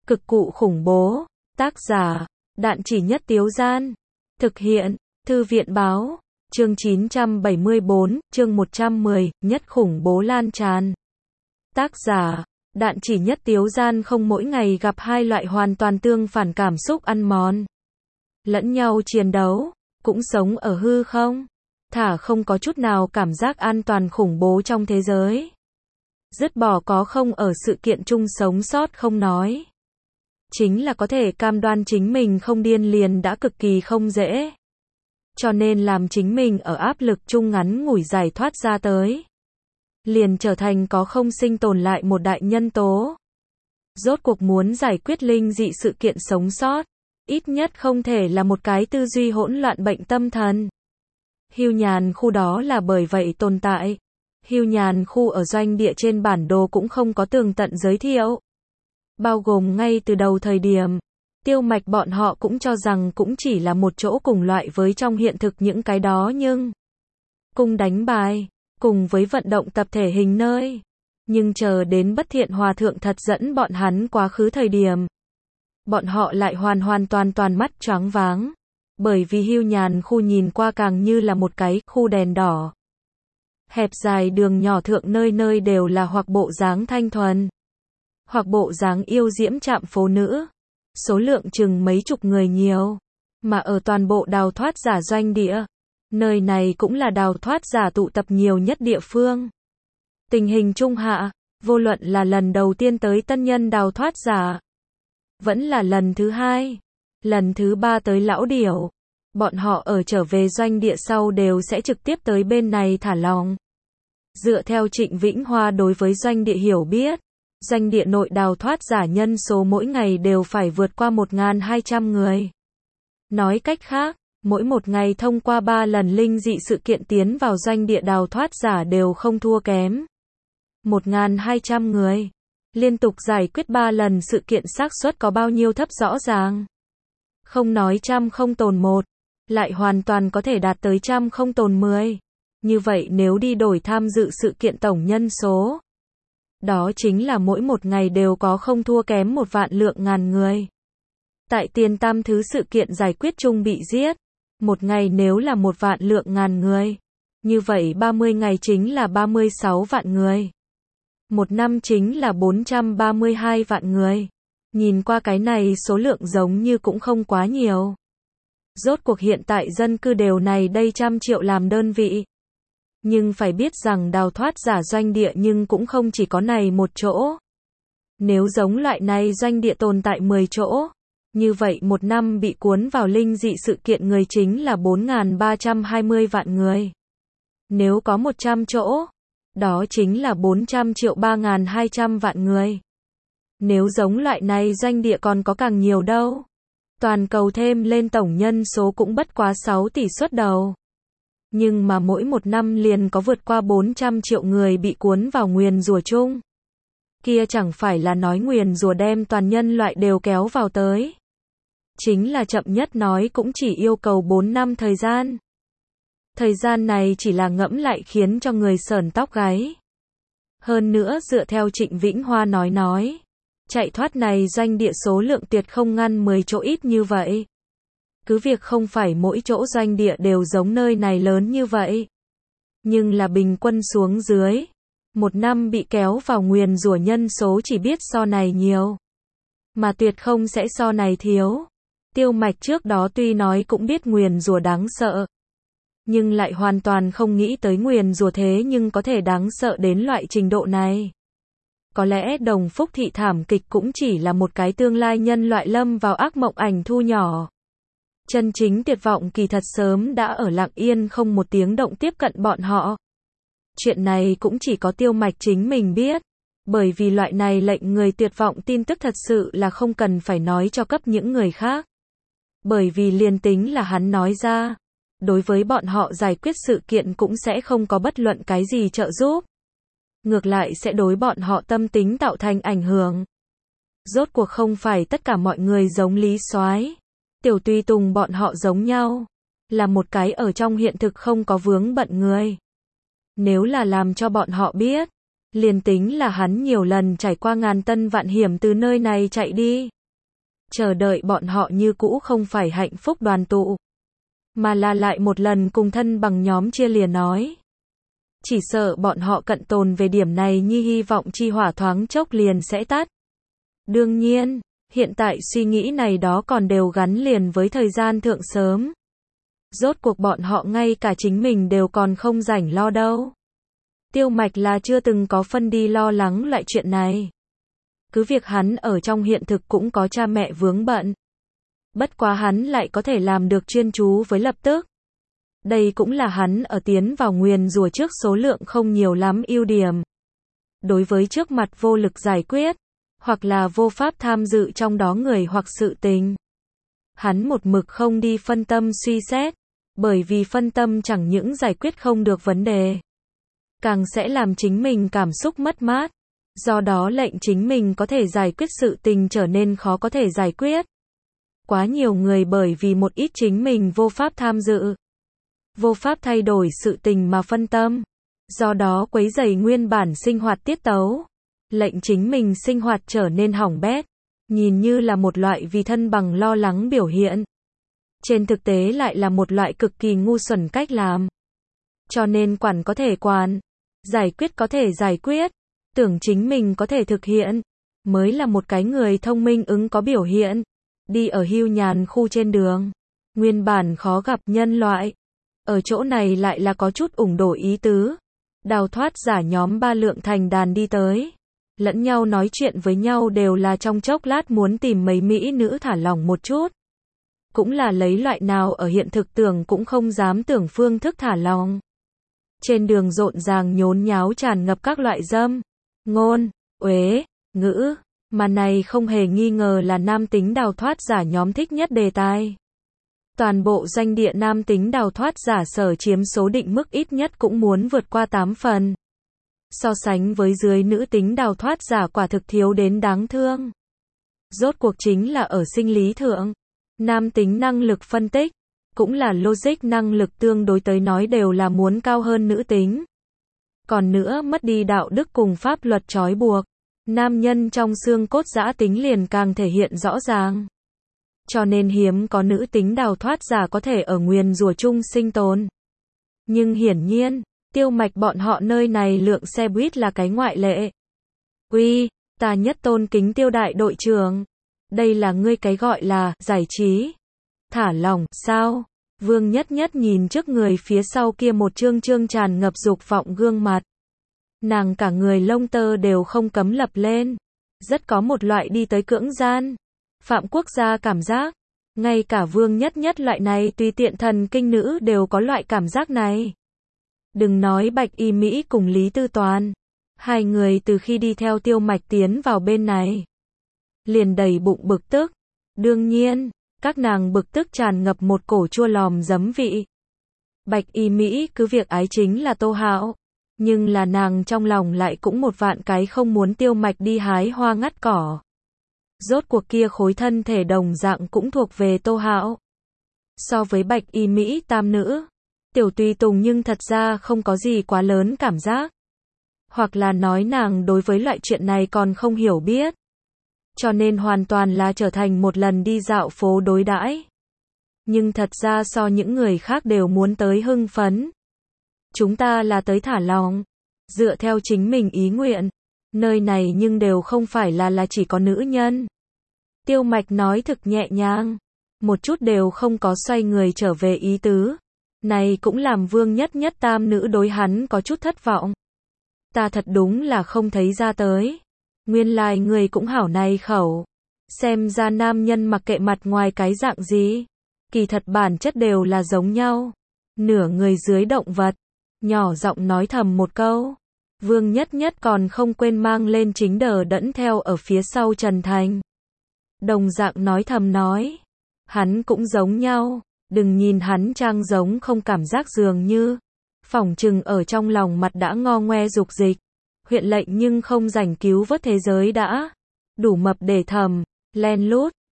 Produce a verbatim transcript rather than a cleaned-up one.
Cực cụ khủng bố. Tác giả, Đạn Chỉ Nhất Tiếu Gian. Thực hiện, Thư viện báo. Chương chín trăm bảy mươi bốn, chương một trăm mười, nhất khủng bố lan tràn. Tác giả, Đạn Chỉ Nhất Tiếu Gian. Không mỗi ngày gặp hai loại hoàn toàn tương phản cảm xúc ăn mòn lẫn nhau chiến đấu, cũng sống ở hư không, thả không có chút nào cảm giác an toàn khủng bố trong thế giới. Dứt bỏ có không ở sự kiện chung sống sót không nói, chính là có thể cam đoan chính mình không điên liền đã cực kỳ không dễ. Cho nên làm chính mình ở áp lực chung ngắn ngủi giải thoát ra tới, liền trở thành có không sinh tồn lại một đại nhân tố. Rốt cuộc muốn giải quyết linh dị sự kiện sống sót, ít nhất không thể là một cái tư duy hỗn loạn bệnh tâm thần. Hưu nhàn khu đó là bởi vậy tồn tại. Hưu nhàn khu ở doanh địa trên bản đồ cũng không có tường tận giới thiệu. Bao gồm ngay từ đầu thời điểm, Tiêu Mạch bọn họ cũng cho rằng cũng chỉ là một chỗ cùng loại với trong hiện thực những cái đó nhưng cùng đánh bài, cùng với vận động tập thể hình nơi. Nhưng chờ đến Bất Thiện Hòa Thượng thật dẫn bọn hắn quá khứ thời điểm, bọn họ lại hoàn hoàn toàn toàn mắt choáng váng. Bởi vì hưu nhàn khu nhìn qua càng như là một cái khu đèn đỏ. Hẹp dài đường nhỏ thượng nơi nơi đều là hoặc bộ dáng thanh thuần, hoặc bộ dáng yêu diễm trạm phố nữ. Số lượng chừng mấy chục người nhiều. Mà ở toàn bộ đào thoát giả doanh địa, nơi này cũng là đào thoát giả tụ tập nhiều nhất địa phương. Tình hình trung hạ, vô luận là lần đầu tiên tới tân nhân đào thoát giả, vẫn là lần thứ hai, lần thứ ba tới lão điểu, bọn họ ở trở về doanh địa sau đều sẽ trực tiếp tới bên này thả lòng. Dựa theo Trịnh Vĩnh Hoa đối với doanh địa hiểu biết, doanh địa nội đào thoát giả nhân số mỗi ngày đều phải vượt qua một nghìn hai trăm người. Nói cách khác, mỗi một ngày thông qua ba lần linh dị sự kiện tiến vào doanh địa đào thoát giả đều không thua kém một nghìn hai trăm người. Liên tục giải quyết ba lần sự kiện xác suất có bao nhiêu thấp rõ ràng. Không nói trăm không tồn một, lại hoàn toàn có thể đạt tới trăm không tồn mười. Như vậy nếu đi đổi tham dự sự kiện tổng nhân số, đó chính là mỗi một ngày đều có không thua kém một vạn lượng ngàn người. Tại tiền tam thứ sự kiện giải quyết chung bị giết, một ngày nếu là một vạn lượng ngàn người, như vậy ba mươi ngày chính là ba mươi sáu vạn người. Một năm chính là bốn trăm ba mươi hai vạn người. Nhìn qua cái này số lượng giống như cũng không quá nhiều. Rốt cuộc hiện tại dân cư đều này đây trăm triệu làm đơn vị. Nhưng phải biết rằng đào thoát giả doanh địa nhưng cũng không chỉ có này một chỗ. Nếu giống loại này doanh địa tồn tại mười chỗ, như vậy một năm bị cuốn vào linh dị sự kiện người chính là bốn nghìn ba trăm hai mươi vạn người. Nếu có một trăm chỗ, đó chính là bốn trăm triệu ba nghìn hai trăm vạn người. Nếu giống loại này doanh địa còn có càng nhiều đâu. Toàn cầu thêm lên tổng nhân số cũng bất quá sáu tỷ xuất đầu. Nhưng mà mỗi một năm liền có vượt qua bốn trăm triệu người bị cuốn vào nguyền rủa chung. Kia chẳng phải là nói nguyền rủa đem toàn nhân loại đều kéo vào tới. Chính là chậm nhất nói cũng chỉ yêu cầu bốn năm thời gian. Thời gian này chỉ là ngẫm lại khiến cho người sởn tóc gáy. Hơn nữa dựa theo Trịnh Vĩnh Hoa nói nói, chạy thoát này doanh địa số lượng tuyệt không ngăn mười chỗ ít như vậy. Cứ việc không phải mỗi chỗ doanh địa đều giống nơi này lớn như vậy. Nhưng là bình quân xuống dưới, một năm bị kéo vào nguyền rủa nhân số chỉ biết so này nhiều. Mà tuyệt không sẽ so này thiếu. Tiêu Mạch trước đó tuy nói cũng biết nguyền rủa đáng sợ, nhưng lại hoàn toàn không nghĩ tới nguyền rủa thế nhưng có thể đáng sợ đến loại trình độ này. Có lẽ Đồng Phúc thị thảm kịch cũng chỉ là một cái tương lai nhân loại lâm vào ác mộng ảnh thu nhỏ. Chân chính tuyệt vọng kỳ thật sớm đã ở lặng yên không một tiếng động tiếp cận bọn họ. Chuyện này cũng chỉ có Tiêu Mạch chính mình biết, bởi vì loại này lệnh người tuyệt vọng tin tức thật sự là không cần phải nói cho cấp những người khác. Bởi vì liền tính là hắn nói ra, đối với bọn họ giải quyết sự kiện cũng sẽ không có bất luận cái gì trợ giúp. Ngược lại sẽ đối bọn họ tâm tính tạo thành ảnh hưởng. Rốt cuộc không phải tất cả mọi người giống Lý Soái, Tiểu Tùy Tùng bọn họ giống nhau, là một cái ở trong hiện thực không có vướng bận người. Nếu là làm cho bọn họ biết, liền tính là hắn nhiều lần trải qua ngàn tân vạn hiểm từ nơi này chạy đi, chờ đợi bọn họ như cũ không phải hạnh phúc đoàn tụ, mà là lại một lần cùng thân bằng nhóm chia lìa nói. Chỉ sợ bọn họ cận tồn về điểm này nhi hy vọng chi hỏa thoáng chốc liền sẽ tắt. Đương nhiên, hiện tại suy nghĩ này đó còn đều gắn liền với thời gian thượng sớm. Rốt cuộc bọn họ ngay cả chính mình đều còn không rảnh lo đâu. Tiêu Mạch là chưa từng có phân đi lo lắng loại chuyện này. Cứ việc hắn ở trong hiện thực cũng có cha mẹ vướng bận. Bất quá hắn lại có thể làm được chuyên chú với lập tức. Đây cũng là hắn ở tiến vào nguyền rủa trước số lượng không nhiều lắm ưu điểm. Đối với trước mặt vô lực giải quyết, hoặc là vô pháp tham dự trong đó người hoặc sự tình, hắn một mực không đi phân tâm suy xét, bởi vì phân tâm chẳng những giải quyết không được vấn đề, càng sẽ làm chính mình cảm xúc mất mát, do đó lệnh chính mình có thể giải quyết sự tình trở nên khó có thể giải quyết. Quá nhiều người bởi vì một ít chính mình vô pháp tham dự, vô pháp thay đổi sự tình mà phân tâm, do đó quấy rầy nguyên bản sinh hoạt tiết tấu, lệnh chính mình sinh hoạt trở nên hỏng bét, nhìn như là một loại vì thân bằng lo lắng biểu hiện. Trên thực tế lại là một loại cực kỳ ngu xuẩn cách làm. Cho nên quản có thể quản, giải quyết có thể giải quyết, tưởng chính mình có thể thực hiện, mới là một cái người thông minh ứng có biểu hiện. Đi ở hưu nhàn khu trên đường, nguyên bản khó gặp nhân loại, ở chỗ này lại là có chút ủng đổi ý tứ. Đào thoát giả nhóm ba lượng thành đàn đi tới, lẫn nhau nói chuyện với nhau đều là trong chốc lát muốn tìm mấy mỹ nữ thả lỏng một chút. Cũng là lấy loại nào ở hiện thực tưởng cũng không dám tưởng phương thức thả lỏng. Trên đường rộn ràng nhốn nháo tràn ngập các loại dâm, ngôn, uế, ngữ, mà này không hề nghi ngờ là nam tính đào thoát giả nhóm thích nhất đề tài. Toàn bộ doanh địa nam tính đào thoát giả sở chiếm số định mức ít nhất cũng muốn vượt qua tám phần. So sánh với dưới nữ tính đào thoát giả quả thực thiếu đến đáng thương. Rốt cuộc chính là ở sinh lý thượng, nam tính năng lực phân tích, cũng là logic năng lực tương đối tới nói đều là muốn cao hơn nữ tính. Còn nữa mất đi đạo đức cùng pháp luật trói buộc, nam nhân trong xương cốt dã tính liền càng thể hiện rõ ràng. Cho nên hiếm có nữ tính đào thoát giả có thể ở nguyền rủa chung sinh tồn. Nhưng hiển nhiên, Tiêu Mạch bọn họ nơi này lượng xe buýt là cái ngoại lệ. Uy, ta nhất tôn kính Tiêu đại đội trưởng. Đây là ngươi cái gọi là giải trí, thả lỏng sao? Vương Nhất Nhất nhìn trước người phía sau kia một trương trương tràn ngập dục vọng gương mặt. Nàng cả người lông tơ đều không cấm lập lên. Rất có một loại đi tới cưỡng gian phạm quốc gia cảm giác. Ngay cả Vương Nhất Nhất loại này tùy tiện thần kinh nữ đều có loại cảm giác này. Đừng nói Bạch Y Mỹ cùng Lý Tư Toàn. Hai người từ khi đi theo Tiêu Mạch tiến vào bên này, liền đầy bụng bực tức. Đương nhiên, các nàng bực tức tràn ngập một cổ chua lòm giấm vị. Bạch Y Mỹ cứ việc ái chính là Tô Hạo, nhưng là nàng trong lòng lại cũng một vạn cái không muốn Tiêu Mạch đi hái hoa ngắt cỏ. Rốt cuộc kia khối thân thể đồng dạng cũng thuộc về Tô Hạo. So với Bạch Y Mỹ tam nữ, Tiểu Tùy Tùng nhưng thật ra không có gì quá lớn cảm giác. Hoặc là nói nàng đối với loại chuyện này còn không hiểu biết. Cho nên hoàn toàn là trở thành một lần đi dạo phố đối đãi. Nhưng thật ra so những người khác đều muốn tới hưng phấn. Chúng ta là tới thả lỏng, dựa theo chính mình ý nguyện. Nơi này nhưng đều không phải là là chỉ có nữ nhân. Tiêu Mạch nói thực nhẹ nhàng, một chút đều không có xoay người trở về ý tứ. Này cũng làm Vương Nhất Nhất tam nữ đối hắn có chút thất vọng. Ta thật đúng là không thấy ra tới. Nguyên lai người cũng hảo này khẩu. Xem ra nam nhân mặc kệ mặt ngoài cái dạng gì, kỳ thật bản chất đều là giống nhau. Nửa người dưới động vật. Nhỏ giọng nói thầm một câu. Vương Nhất Nhất còn không quên mang lên chính đờ đẫn theo ở phía sau Trần Thành. Đồng dạng nói thầm nói. Hắn cũng giống nhau. Đừng nhìn hắn trang giống không cảm giác dường như. Phỏng chừng ở trong lòng mặt đã ngo ngoe dục dịch. Huyện lệnh nhưng không rảnh cứu vớt thế giới đã. Đủ mập để thầm, len lút,